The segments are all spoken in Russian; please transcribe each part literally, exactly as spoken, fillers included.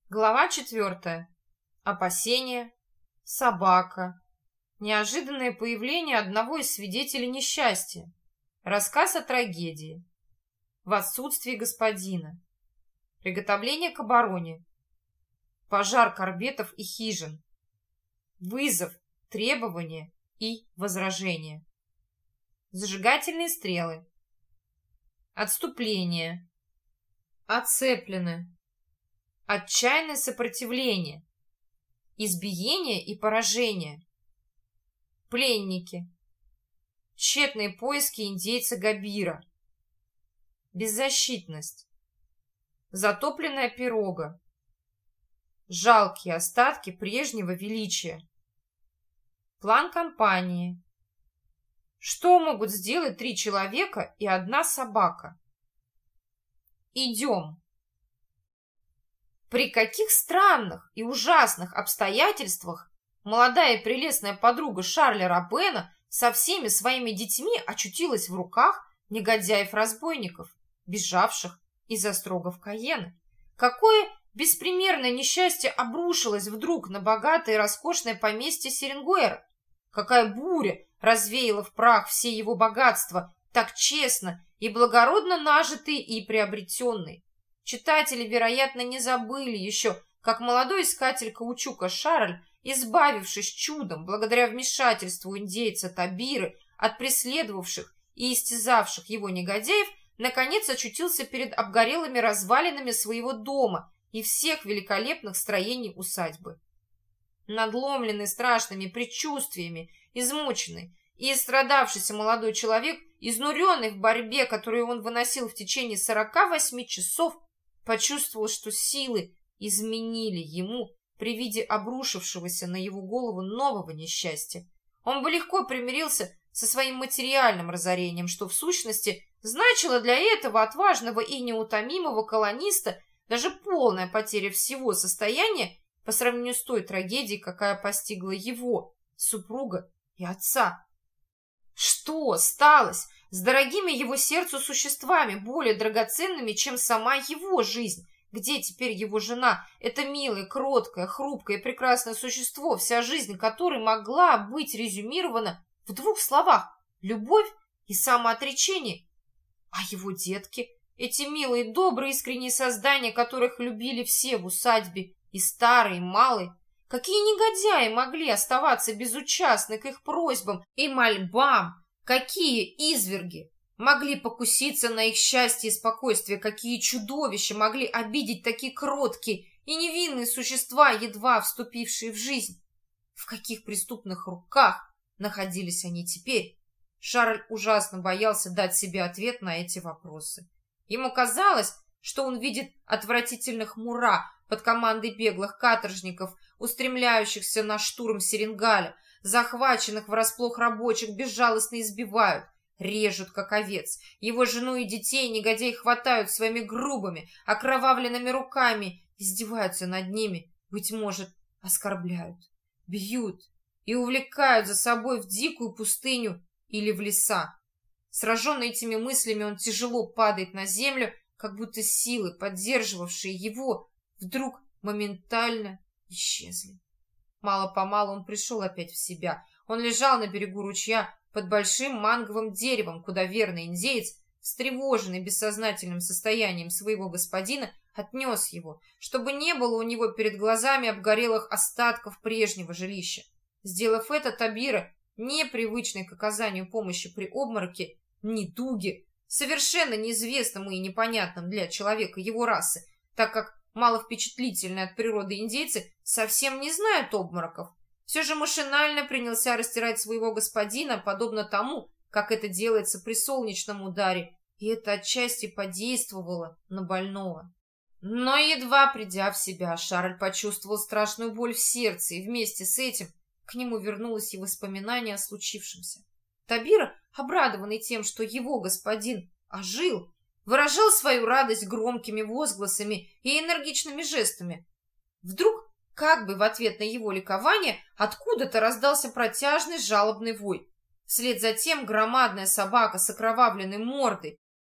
Глава четвертая. Опасения. Собака. Неожиданное появление одного из свидетелей несчастья. Рассказ о трагедии. В отсутствии господина. Приготовление к обороне. Пожар корбетов и хижин. Вызов, требования и возражения. Зажигательные стрелы. Отступление. Оцеплены. Отчаянное сопротивление, избиение и поражение, пленники, тщетные поиски индейца Габира, беззащитность, затопленная пирога, жалкие остатки прежнего величия, план кампании. Что могут сделать три человека и одна собака? Идем. При каких странных и ужасных обстоятельствах молодая и прелестная подруга Шарля Робена со всеми своими детьми очутилась в руках негодяев-разбойников, бежавших из острогов Каена? Какое беспримерное несчастье обрушилось вдруг на богатое и роскошное поместье Серенгуэра? Какая буря развеяла в прах все его богатства, так честно и благородно нажитые и приобретенные? Читатели, вероятно, не забыли еще, как молодой искатель каучука Шарль, избавившись чудом благодаря вмешательству индейца Табиры от преследовавших и истязавших его негодяев, наконец очутился перед обгорелыми развалинами своего дома и всех великолепных строений усадьбы. Надломленный страшными предчувствиями, измученный и истрадавшийся молодой человек, изнуренный в борьбе, которую он выносил в течение сорока восьми часов, почувствовал, что силы изменили ему при виде обрушившегося на его голову нового несчастья. Он бы легко примирился со своим материальным разорением, что в сущности значило для этого отважного и неутомимого колониста даже полная потеря всего состояния по сравнению с той трагедией, какая постигла его, супруга и отца. Что сталось с дорогими его сердцу существами, более драгоценными, чем сама его жизнь? Где теперь его жена, это милое, кроткое, хрупкое и прекрасное существо, вся жизнь которой могла быть резюмирована в двух словах: любовь и самоотречение? А его детки, эти милые, добрые, искренние создания, которых любили все в усадьбе, и старые, и малые, какие негодяи могли оставаться безучастны к их просьбам и мольбам? Какие изверги могли покуситься на их счастье и спокойствие? Какие чудовища могли обидеть такие кроткие и невинные существа, едва вступившие в жизнь? В каких преступных руках находились они теперь? Шарль ужасно боялся дать себе ответ на эти вопросы. Ему казалось, что он видит отвратительных мура под командой беглых каторжников, устремляющихся на штурм Серенгаля. Захваченных врасплох рабочих безжалостно избивают, режут, как овец. Его жену и детей негодяи хватают своими грубыми, окровавленными руками, издеваются над ними, быть может, оскорбляют, бьют и увлекают за собой в дикую пустыню или в леса. Сраженный этими мыслями, он тяжело падает на землю, как будто силы, поддерживавшие его, вдруг моментально исчезли. Мало-помалу он пришел опять в себя. Он лежал на берегу ручья под большим манговым деревом, куда верный индеец, встревоженный бессознательным состоянием своего господина, отнес его, чтобы не было у него перед глазами обгорелых остатков прежнего жилища. Сделав это, Табира, непривычный к оказанию помощи при обмороке, недуге, совершенно неизвестному и непонятном для человека его расы, так как маловпечатлительные от природы индейцы совсем не знают обмороков, все же машинально принялся растирать своего господина, подобно тому, как это делается при солнечном ударе, и это отчасти подействовало на больного. Но едва придя в себя, Шарль почувствовал страшную боль в сердце, и вместе с этим к нему вернулось и воспоминание о случившемся. Табира, обрадованный тем, что его господин ожил, выражал свою радость громкими возгласами и энергичными жестами. Вдруг, как бы в ответ на его ликование, откуда-то раздался протяжный жалобный вой. Вслед за тем громадная собака с окровавленной мордой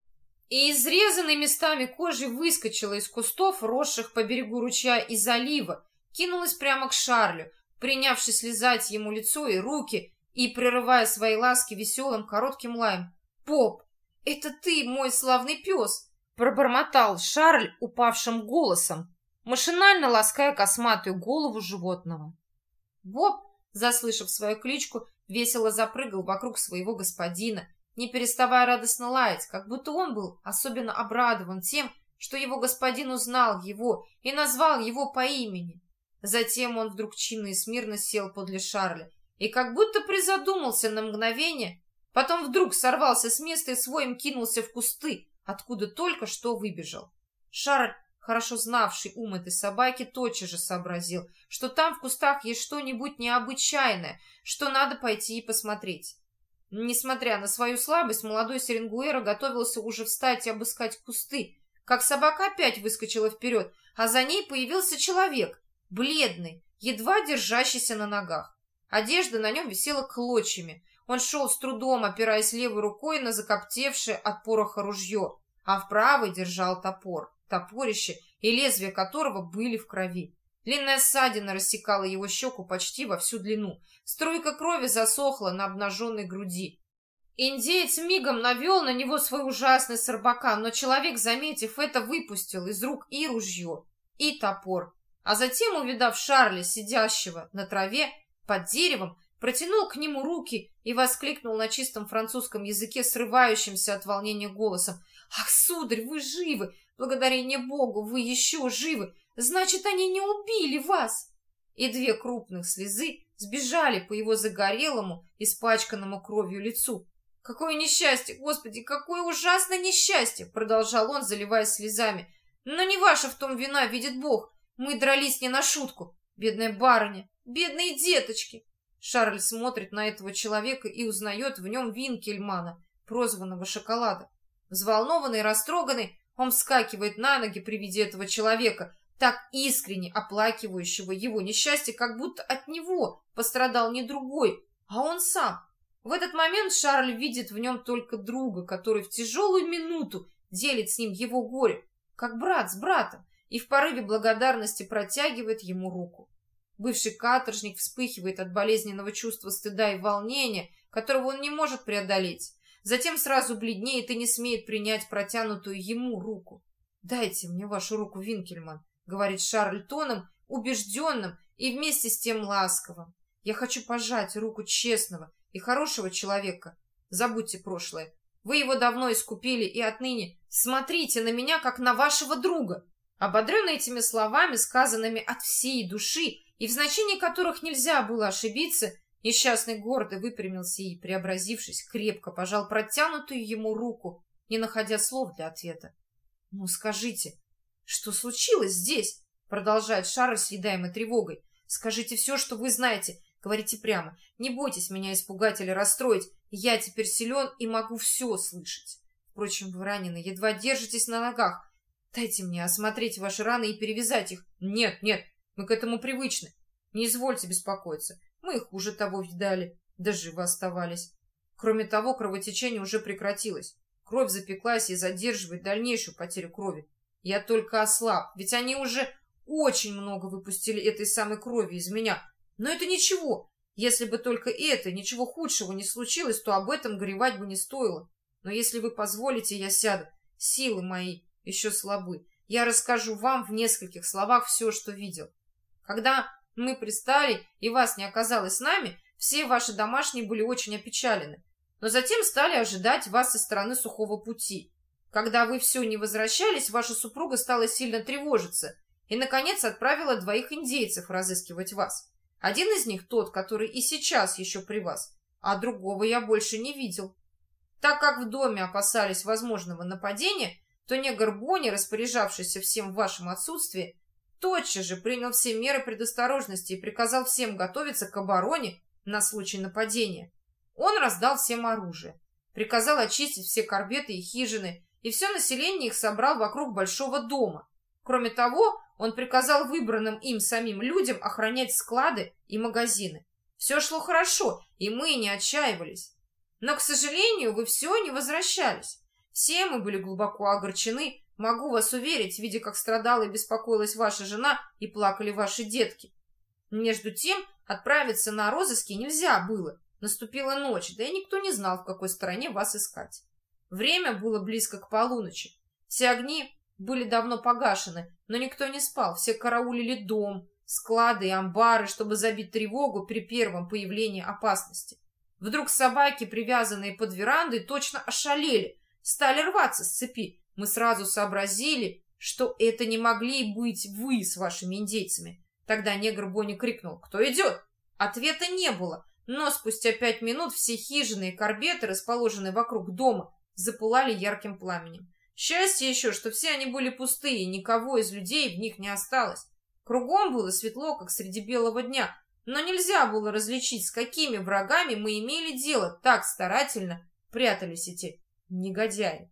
и изрезанной местами кожи выскочила из кустов, росших по берегу ручья и залива, кинулась прямо к Шарлю, принявшись лизать ему лицо и руки и прерывая свои ласки веселым коротким лаем. «Поп, это ты, мой славный пес!» — пробормотал Шарль упавшим голосом, машинально лаская косматую голову животного. Боб, заслышав свою кличку, весело запрыгал вокруг своего господина, не переставая радостно лаять, как будто он был особенно обрадован тем, что его господин узнал его и назвал его по имени. Затем он вдруг чинно и смирно сел подле Шарля и как будто призадумался на мгновение, потом вдруг сорвался с места и своим кинулся в кусты, откуда только что выбежал. Шарль, хорошо знавший ум этой собаки, тотчас же сообразил, что там в кустах есть что-нибудь необычайное, что надо пойти и посмотреть. Несмотря на свою слабость, молодой Серенгуэро готовился уже встать и обыскать кусты, как собака опять выскочила вперед, а за ней появился человек, бледный, едва держащийся на ногах. Одежда на нем висела клочьями. Он шел с трудом, опираясь левой рукой на закоптевшее от пороха ружье, а в правой держал топор, топорище и лезвие которого были в крови. Длинная ссадина рассекала его щеку почти во всю длину. Струйка крови засохла на обнаженной груди. Индеец мигом навел на него свой ужасный сарбакан, но человек, заметив это, выпустил из рук и ружье, и топор. А затем, увидав Шарля, сидящего на траве под деревом, протянул к нему руки и воскликнул на чистом французском языке, срывающимся от волнения голосом: «Ах, сударь, вы живы! Благодарение Богу, вы еще живы! Значит, они не убили вас!» И две крупных слезы сбежали по его загорелому, испачканному кровью лицу. «Какое несчастье! Господи, какое ужасное несчастье!» Продолжал он, заливаясь слезами. «Но не ваша в том вина, видит Бог. Мы дрались не на шутку. Бедная барыня, бедные деточки!» Шарль смотрит на этого человека и узнает в нем Винкельмана, прозванного Шоколада. Взволнованный и растроганный, он вскакивает на ноги при виде этого человека, так искренне оплакивающего его несчастье, как будто от него пострадал не другой, а он сам. В этот момент Шарль видит в нем только друга, который в тяжелую минуту делит с ним его горе, как брат с братом, и в порыве благодарности протягивает ему руку. Бывший каторжник вспыхивает от болезненного чувства стыда и волнения, которого он не может преодолеть. Затем сразу бледнеет и не смеет принять протянутую ему руку. «Дайте мне вашу руку, Винкельман», — говорит Шарль тоном, убежденным и вместе с тем ласковым. «Я хочу пожать руку честного и хорошего человека. Забудьте прошлое. Вы его давно искупили, и отныне смотрите на меня, как на вашего друга». Ободренный этими словами, сказанными от всей души, и в значении которых нельзя было ошибиться, несчастный гордо выпрямился и, преобразившись, крепко пожал протянутую ему руку, не находя слов для ответа. «Ну, скажите, что случилось здесь?» — продолжает Шарль с едаемой тревогой. «Скажите все, что вы знаете. Говорите прямо. Не бойтесь меня испугать или расстроить. Я теперь силен и могу все слышать. Впрочем, вы ранены, едва держитесь на ногах. Дайте мне осмотреть ваши раны и перевязать их». «Нет, нет, мы к этому привычны. Не извольте беспокоиться. Мы и хуже того видали, да живы оставались. Кроме того, кровотечение уже прекратилось. Кровь запеклась и задерживает дальнейшую потерю крови. Я только ослаб, ведь они уже очень много выпустили этой самой крови из меня. Но это ничего. Если бы только это, ничего худшего не случилось, то об этом горевать бы не стоило. Но если вы позволите, я сяду. Силы мои еще слабы. Я расскажу вам в нескольких словах все, что видел. Когда мы пристали, и вас не оказалось с нами, все ваши домашние были очень опечалены. Но затем стали ожидать вас со стороны сухого пути. Когда вы все не возвращались, ваша супруга стала сильно тревожиться и, наконец, отправила двоих индейцев разыскивать вас. Один из них тот, который и сейчас еще при вас, а другого я больше не видел. Так как в доме опасались возможного нападения, то негр Бонни, распоряжавшийся всем в вашем отсутствии, тотчас же принял все меры предосторожности и приказал всем готовиться к обороне на случай нападения. Он раздал всем оружие, приказал очистить все корбеты и хижины, и все население их собрал вокруг большого дома. Кроме того, он приказал выбранным им самим людям охранять склады и магазины. Все шло хорошо, и мы не отчаивались. Но, к сожалению, вы все не возвращались. Все мы были глубоко огорчены, могу вас уверить, видя, как страдала и беспокоилась ваша жена и плакали ваши детки. Между тем, отправиться на розыски нельзя было. Наступила ночь, да и никто не знал, в какой стороне вас искать. Время было близко к полуночи. Все огни были давно погашены, но никто не спал, все караулили дом, склады и амбары, чтобы забить тревогу при первом появлении опасности. Вдруг собаки, привязанные под верандой, точно ошалели, стали рваться с цепи. Мы сразу сообразили, что это не могли быть вы с вашими индейцами. Тогда негр Бонни крикнул: «Кто идет?» Ответа не было, но спустя пять минут все хижины и корбеты, расположенные вокруг дома, запылали ярким пламенем. Счастье еще, что все они были пустые, никого из людей в них не осталось. Кругом было светло, как среди белого дня, но нельзя было различить, с какими врагами мы имели дело, так старательно прятались эти негодяи.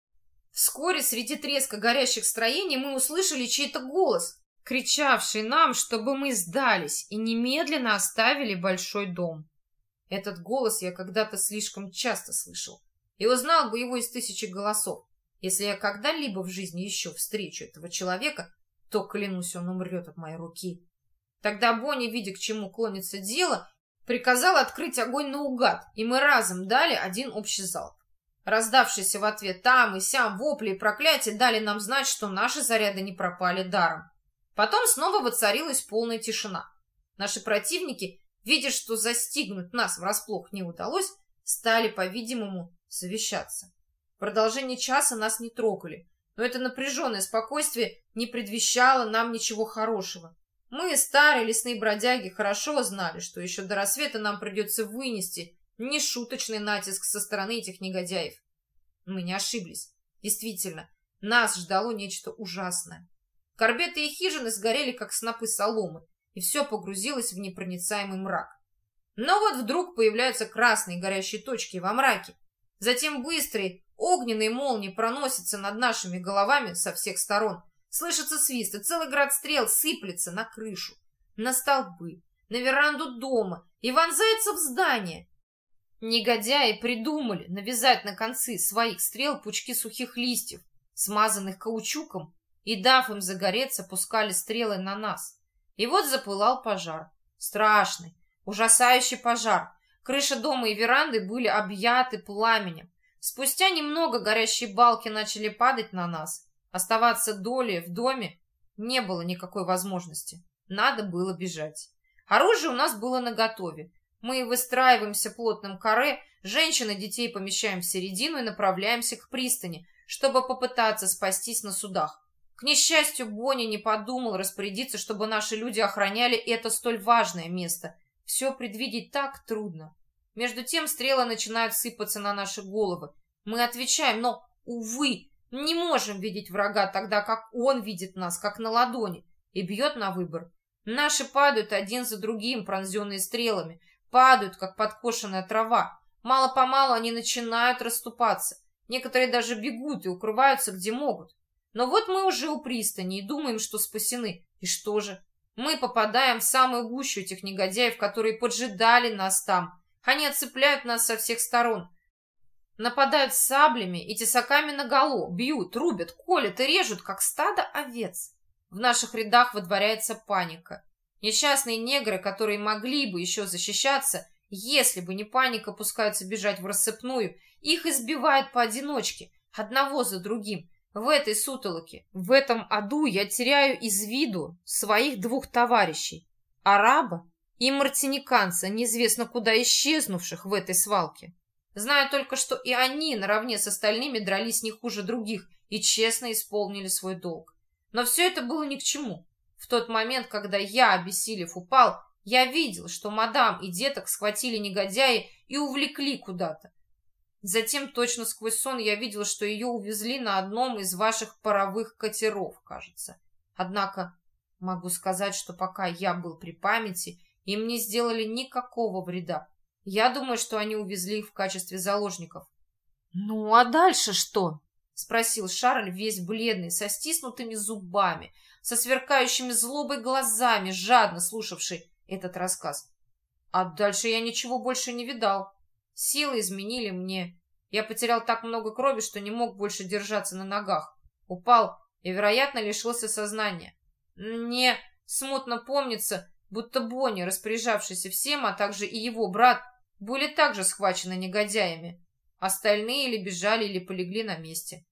Вскоре среди треска горящих строений мы услышали чей-то голос, кричавший нам, чтобы мы сдались и немедленно оставили большой дом. Этот голос я когда-то слишком часто слышал и узнал бы его из тысячи голосов. Если я когда-либо в жизни еще встречу этого человека, то, клянусь, он умрет от моей руки. Тогда Бонни, видя, к чему клонится дело, приказал открыть огонь наугад, и мы разом дали один общий залп. Раздавшиеся в ответ там и сям вопли и проклятия дали нам знать, что наши заряды не пропали даром. Потом снова воцарилась полная тишина. Наши противники, видя, что застигнуть нас врасплох не удалось, стали, по-видимому, совещаться. В продолжение часа нас не трогали, но это напряженное спокойствие не предвещало нам ничего хорошего. Мы, старые лесные бродяги, хорошо знали, что еще до рассвета нам придется вынести нешуточный натиск со стороны этих негодяев. Мы не ошиблись. Действительно, нас ждало нечто ужасное. Корбеты и хижины сгорели, как снопы соломы, и все погрузилось в непроницаемый мрак. Но вот вдруг появляются красные горящие точки во мраке. Затем быстрые огненные молнии проносятся над нашими головами со всех сторон. Слышится свист, и целый град стрел сыплется на крышу, на столбы, на веранду дома и вонзается в здание. Негодяи придумали навязать на концы своих стрел пучки сухих листьев, смазанных каучуком, и, дав им загореться, пускали стрелы на нас. И вот запылал пожар. Страшный, ужасающий пожар. Крыша дома и веранды были объяты пламенем. Спустя немного горящие балки начали падать на нас. Оставаться долей в доме не было никакой возможности. Надо было бежать. Оружие у нас было наготове. Мы выстраиваемся плотным каре, женщин и детей помещаем в середину и направляемся к пристани, чтобы попытаться спастись на судах. К несчастью, Бонни не подумал распорядиться, чтобы наши люди охраняли это столь важное место. Все предвидеть так трудно. Между тем стрелы начинают сыпаться на наши головы. Мы отвечаем, но, увы, не можем видеть врага тогда, как он видит нас, как на ладони, и бьет на выбор. Наши падают один за другим, пронзенные стрелами, падают, как подкошенная трава. Мало-помалу они начинают расступаться. Некоторые даже бегут и укрываются, где могут. Но вот мы уже у пристани и думаем, что спасены. И что же? Мы попадаем в самую гущу этих негодяев, которые поджидали нас там. Они отцепляют нас со всех сторон. Нападают саблями и тесаками наголо, бьют, рубят, колят и режут, как стадо овец. В наших рядах водворяется паника. Несчастные негры, которые могли бы еще защищаться, если бы не паника, пускаются бежать в рассыпную. Их избивают поодиночке, одного за другим. В этой сутолоке, в этом аду я теряю из виду своих двух товарищей, араба и мартиниканца, неизвестно куда исчезнувших в этой свалке. Знаю только, что и они наравне с остальными дрались не хуже других и честно исполнили свой долг. Но все это было ни к чему. В тот момент, когда я, обессилев, упал, я видел, что мадам и деток схватили негодяи и увлекли куда-то. Затем, точно сквозь сон, я видел, что ее увезли на одном из ваших паровых катеров, кажется. Однако могу сказать, что пока я был при памяти, им не сделали никакого вреда. Я думаю, что они увезли их в качестве заложников. — Ну, а дальше что? — спросил Шарль, весь бледный, со стиснутыми зубами, со сверкающими злобой глазами, жадно слушавший этот рассказ. А дальше я ничего больше не видал. Силы изменили мне, Я потерял так много крови, что не мог больше держаться на ногах. Упал и, вероятно, лишился сознания. Мне смутно помнится, будто Бонни, распоряжавшийся всем, а также и его брат, были также схвачены негодяями. Остальные или бежали, или полегли на месте.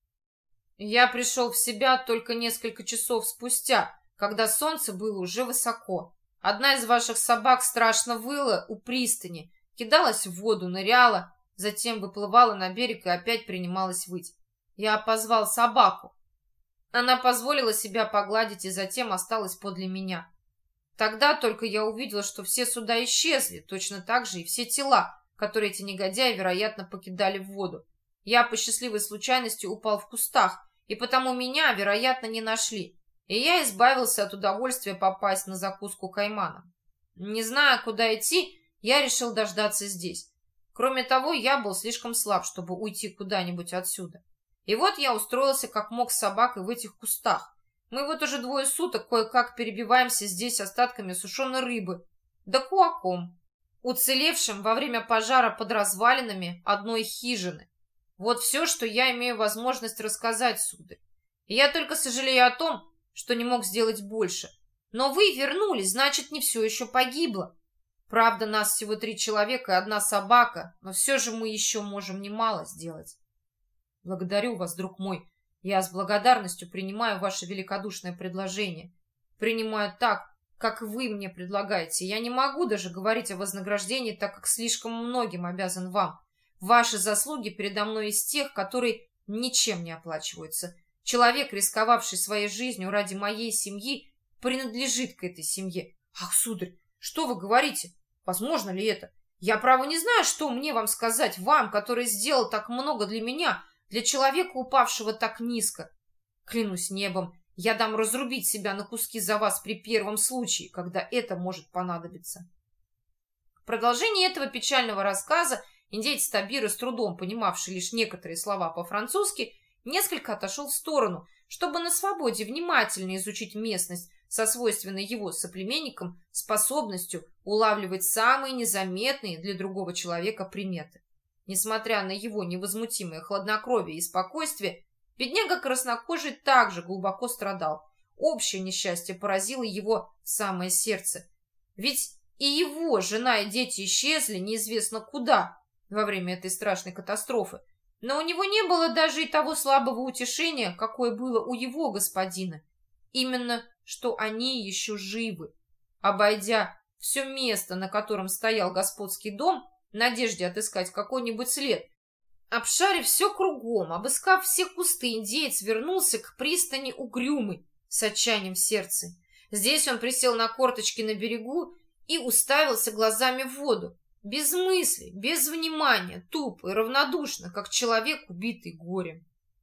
Я пришел в себя только несколько часов спустя, когда солнце было уже высоко. Одна из ваших собак страшно выла у пристани, кидалась в воду, ныряла, затем выплывала на берег и опять принималась выть. Я позвал собаку. Она позволила себя погладить и затем осталась подле меня. Тогда только я увидел, что все суда исчезли, точно так же и все тела, которые эти негодяи, вероятно, покидали в воду. Я по счастливой случайности упал в кустах, и потому меня, вероятно, не нашли, и я избавился от удовольствия попасть на закуску каймана. Не зная, куда идти, я решил дождаться здесь. Кроме того, я был слишком слаб, чтобы уйти куда-нибудь отсюда. И вот я устроился как мог с собакой в этих кустах. Мы вот уже двое суток кое-как перебиваемся здесь остатками сушеной рыбы, да куаком, уцелевшим во время пожара под развалинами одной хижины. Вот все, что я имею возможность рассказать, сударь. И я только сожалею о том, что не мог сделать больше. Но вы вернулись, значит, не все еще погибло. Правда, нас всего три человека и одна собака, но все же мы еще можем немало сделать. Благодарю вас, друг мой. Я с благодарностью принимаю ваше великодушное предложение. Принимаю так, как вы мне предлагаете. Я не могу даже говорить о вознаграждении, так как слишком многим обязан вам. Ваши заслуги передо мной из тех, которые ничем не оплачиваются. Человек, рисковавший своей жизнью ради моей семьи, принадлежит к этой семье. Ах, сударь, что вы говорите? Возможно ли это? Я, право, не знаю, что мне вам сказать, вам, который сделал так много для меня, для человека, упавшего так низко. Клянусь небом, я дам разрубить себя на куски за вас при первом случае, когда это может понадобиться. В продолжении этого печального рассказа индеец Табира, с трудом понимавший лишь некоторые слова по-французски, несколько отошел в сторону, чтобы на свободе внимательно изучить местность со свойственной его соплеменникам способностью улавливать самые незаметные для другого человека приметы. Несмотря на его невозмутимое хладнокровие и спокойствие, бедняга краснокожий также глубоко страдал. Общее несчастье поразило его самое сердце. Ведь и его жена и дети исчезли неизвестно куда во время этой страшной катастрофы. Но у него не было даже и того слабого утешения, какое было у его господина. Именно, что они еще живы. Обойдя все место, на котором стоял господский дом, в надежде отыскать какой-нибудь след, обшарив все кругом, обыскав все кусты, индеец вернулся к пристани угрюмый, с отчаянием в сердце. Здесь он присел на корточки на берегу и уставился глазами в воду, без мысли, без внимания, тупо и равнодушно, как человек, убитый горем.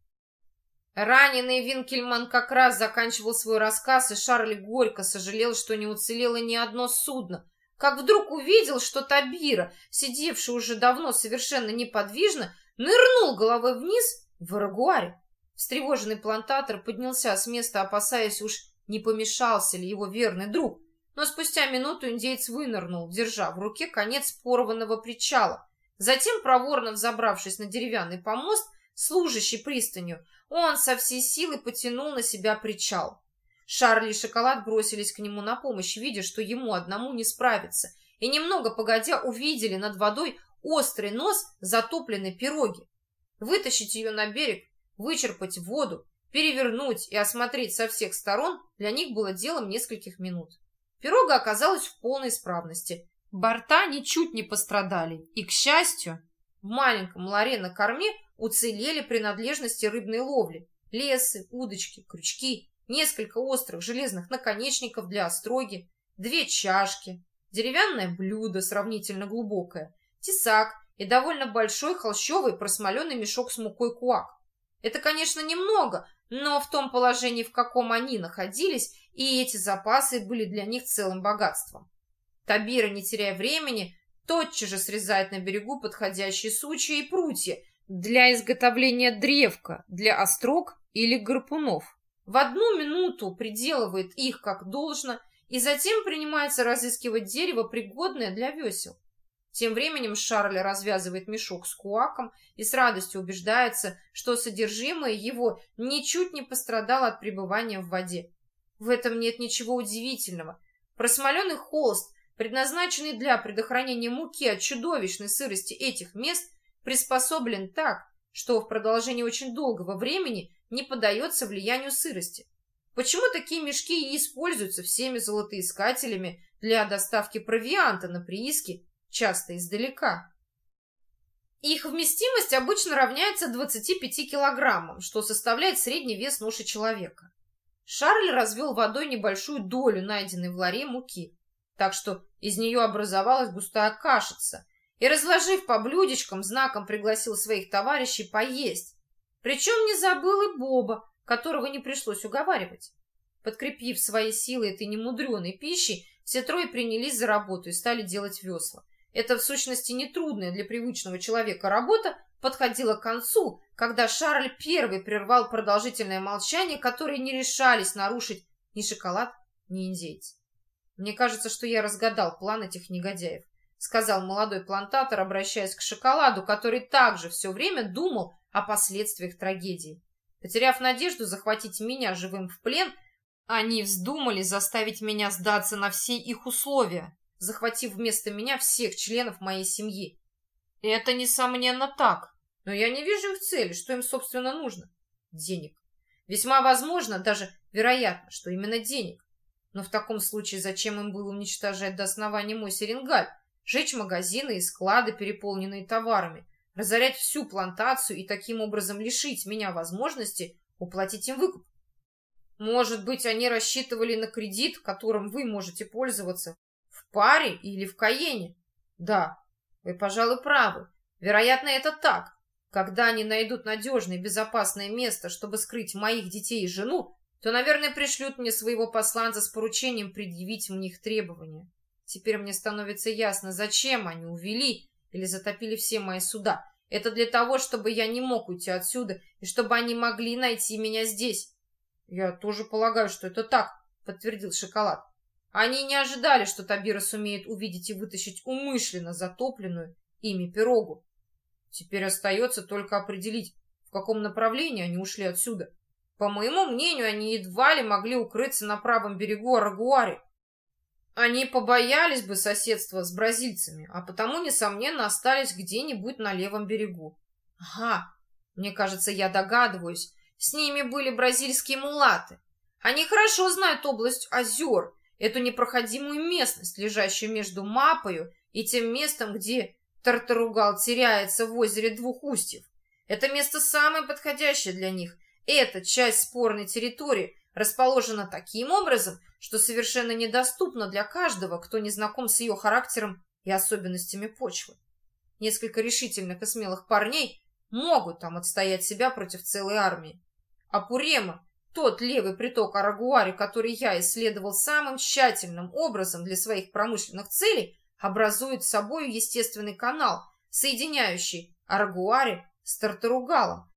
Раненый Винкельман как раз заканчивал свой рассказ, и Шарль горько сожалел, что не уцелело ни одно судно, как вдруг увидел, что Табира, сидевший уже давно совершенно неподвижно, нырнул головой вниз в арагуаре. Встревоженный плантатор поднялся с места, опасаясь, уж не помешался ли его верный друг, но спустя минуту индеец вынырнул, держа в руке конец порванного причала. Затем, проворно взобравшись на деревянный помост, служащий пристанью, он со всей силы потянул на себя причал. Шарль и Шоколад бросились к нему на помощь, видя, что ему одному не справиться, и немного погодя увидели над водой острый нос затопленной пироги. Вытащить ее на берег, вычерпать воду, перевернуть и осмотреть со всех сторон для них было делом нескольких минут. Пирога оказалась в полной исправности. Борта ничуть не пострадали, и, к счастью, в маленьком ларе на корме уцелели принадлежности рыбной ловли: лесы, удочки, крючки, несколько острых железных наконечников для остроги, две чашки, деревянное блюдо сравнительно глубокое, тесак и довольно большой холщовый просмоленный мешок с мукой куак. Это, конечно, немного, но в том положении, в каком они находились, и эти запасы были для них целым богатством. Табира, не теряя времени, тотчас же срезает на берегу подходящие сучья и прутья для изготовления древка, для острог или гарпунов. В одну минуту приделывает их как должно и затем принимается разыскивать дерево, пригодное для весел. Тем временем Шарль развязывает мешок с куаком и с радостью убеждается, что содержимое его ничуть не пострадало от пребывания в воде. В этом нет ничего удивительного. Просмоленный холст, предназначенный для предохранения муки от чудовищной сырости этих мест, приспособлен так, что в продолжении очень долгого времени не поддается влиянию сырости. Почему такие мешки и используются всеми золотоискателями для доставки провианта на прииски, часто издалека? Их вместимость обычно равняется двадцати пяти килограммам, что составляет средний вес ноши человека. Шарль развел водой небольшую долю найденной в ларе муки, так что из нее образовалась густая кашица, и, разложив по блюдечкам, знаком пригласил своих товарищей поесть. Причем не забыл и Боба, которого не пришлось уговаривать. Подкрепив свои силы этой немудреной пищей, все трое принялись за работу и стали делать весла. Это, в сущности, нетрудная для привычного человека работа подходила к концу, когда Шарль первый прервал продолжительное молчание, которое не решались нарушить ни шоколад, ни индейцы. «Мне кажется, что я разгадал план этих негодяев», — сказал молодой плантатор, обращаясь к шоколаду, который также все время думал о последствиях трагедии. Потеряв надежду захватить меня живым в плен, они вздумали заставить меня сдаться на все их условия, захватив вместо меня всех членов моей семьи. И это, несомненно, так, но я не вижу их цели, что им, собственно, нужно. Денег. Весьма возможно, даже вероятно, что именно денег. Но в таком случае зачем им было уничтожать до основания мой Серенгаль, жечь магазины и склады, переполненные товарами, разорять всю плантацию и таким образом лишить меня возможности уплатить им выкуп? Может быть, они рассчитывали на кредит, которым вы можете пользоваться в паре или в Каене? Да, вы, пожалуй, правы. Вероятно, это так. Когда они найдут надежное и безопасное место, чтобы скрыть моих детей и жену, то, наверное, пришлют мне своего посланца с поручением предъявить мне их требования. Теперь мне становится ясно, зачем они увели или затопили все мои суда. Это для того, чтобы я не мог уйти отсюда, и чтобы они могли найти меня здесь. Я тоже полагаю, что это так, подтвердил Шоколад. Они не ожидали, что Табира сумеет увидеть и вытащить умышленно затопленную ими пирогу. Теперь остается только определить, в каком направлении они ушли отсюда. По моему мнению, они едва ли могли укрыться на правом берегу Арагуари. Они побоялись бы соседства с бразильцами, а потому, несомненно, остались где-нибудь на левом берегу. Ага, мне кажется, я догадываюсь. С ними были бразильские мулаты. Они хорошо знают область озер, эту непроходимую местность, лежащую между Мапою и тем местом, где Тартаругал теряется в озере Двух Устьев. Это место самое подходящее для них. Эта часть спорной территории расположена таким образом, что совершенно недоступна для каждого, кто не знаком с ее характером и особенностями почвы. Несколько решительных и смелых парней могут там отстоять себя против целой армии. А Пурема, тот левый приток Арагуари, который я исследовал самым тщательным образом для своих промышленных целей, образует собой естественный канал, соединяющий Арагуари с Тартаругалом,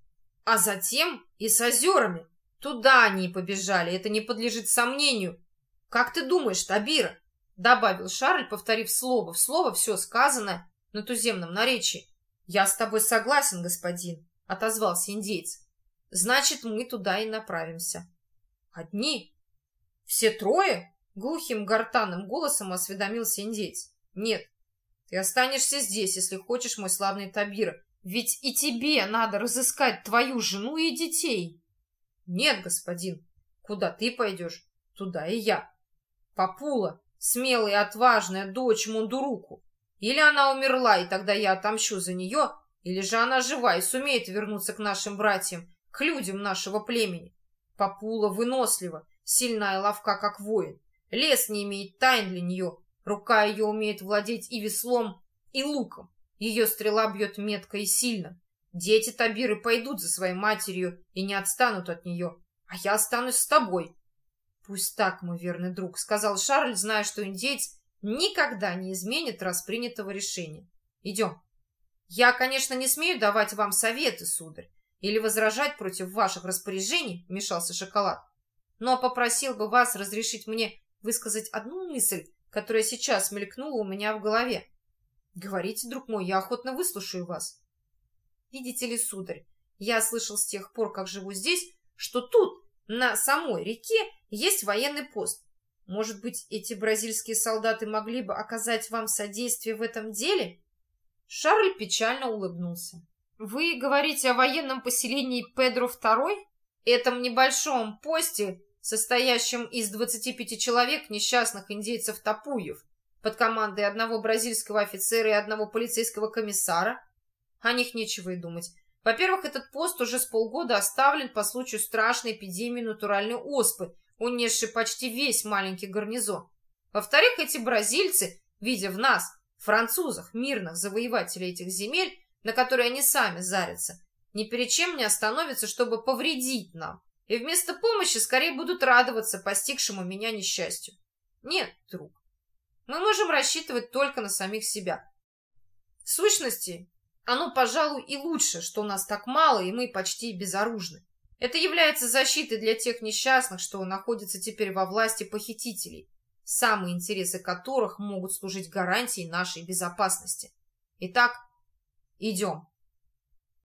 а затем и с озерами. Туда они и побежали, это не подлежит сомнению. «Как ты думаешь, Табира?» — добавил Шарль, повторив слово в слово все сказанное на туземном наречии. «Я с тобой согласен, господин», — отозвался индейец. «Значит, мы туда и направимся». «Одни? Все трое?» — глухим гортанным голосом осведомился индейец. «Нет, ты останешься здесь, если хочешь, мой славный Табира, ведь и тебе надо разыскать твою жену и детей». «Нет, господин, куда ты пойдешь, туда и я. Папула, смелая и отважная дочь Мундуруку. Или она умерла, и тогда я отомщу за нее, или же она жива и сумеет вернуться к нашим братьям, к людям нашего племени. Папула вынослива, сильна и ловка, как воин. Лес не имеет тайн для нее, рука ее умеет владеть и веслом, и луком. Ее стрела бьет метко и сильно. Дети Табиры пойдут за своей матерью и не отстанут от нее, а я останусь с тобой». «Пусть так, мой верный друг», — сказал Шарль, зная, что индейец никогда не изменит распринятого решения. «Идем. Я, конечно, не смею давать вам советы, сударь, или возражать против ваших распоряжений», — вмешался Шоколад, «но попросил бы вас разрешить мне высказать одну мысль, которая сейчас мелькнула у меня в голове». Говорите, друг мой, я охотно выслушаю вас. Видите ли, сударь, я слышал с тех пор, как живу здесь, что тут, на самой реке, есть военный пост. Может быть, эти бразильские солдаты могли бы оказать вам содействие в этом деле? Шарль печально улыбнулся. Вы говорите о военном поселении Педро второй? Этом небольшом посте, состоящем из двадцати пяти человек несчастных индейцев-тапуев, под командой одного бразильского офицера и одного полицейского комиссара? О них нечего и думать. Во-первых, этот пост уже с полгода оставлен по случаю страшной эпидемии натуральной оспы, унесшей почти весь маленький гарнизон. Во-вторых, эти бразильцы, видя в нас, французах, мирных завоевателей этих земель, на которые они сами зарятся, ни перед чем не остановятся, чтобы повредить нам, и вместо помощи скорее будут радоваться постигшему меня несчастью. Нет, друг, мы можем рассчитывать только на самих себя. В сущности, оно, пожалуй, и лучше, что у нас так мало, и мы почти безоружны. Это является защитой для тех несчастных, что находятся теперь во власти похитителей, самые интересы которых могут служить гарантией нашей безопасности. Итак, идем.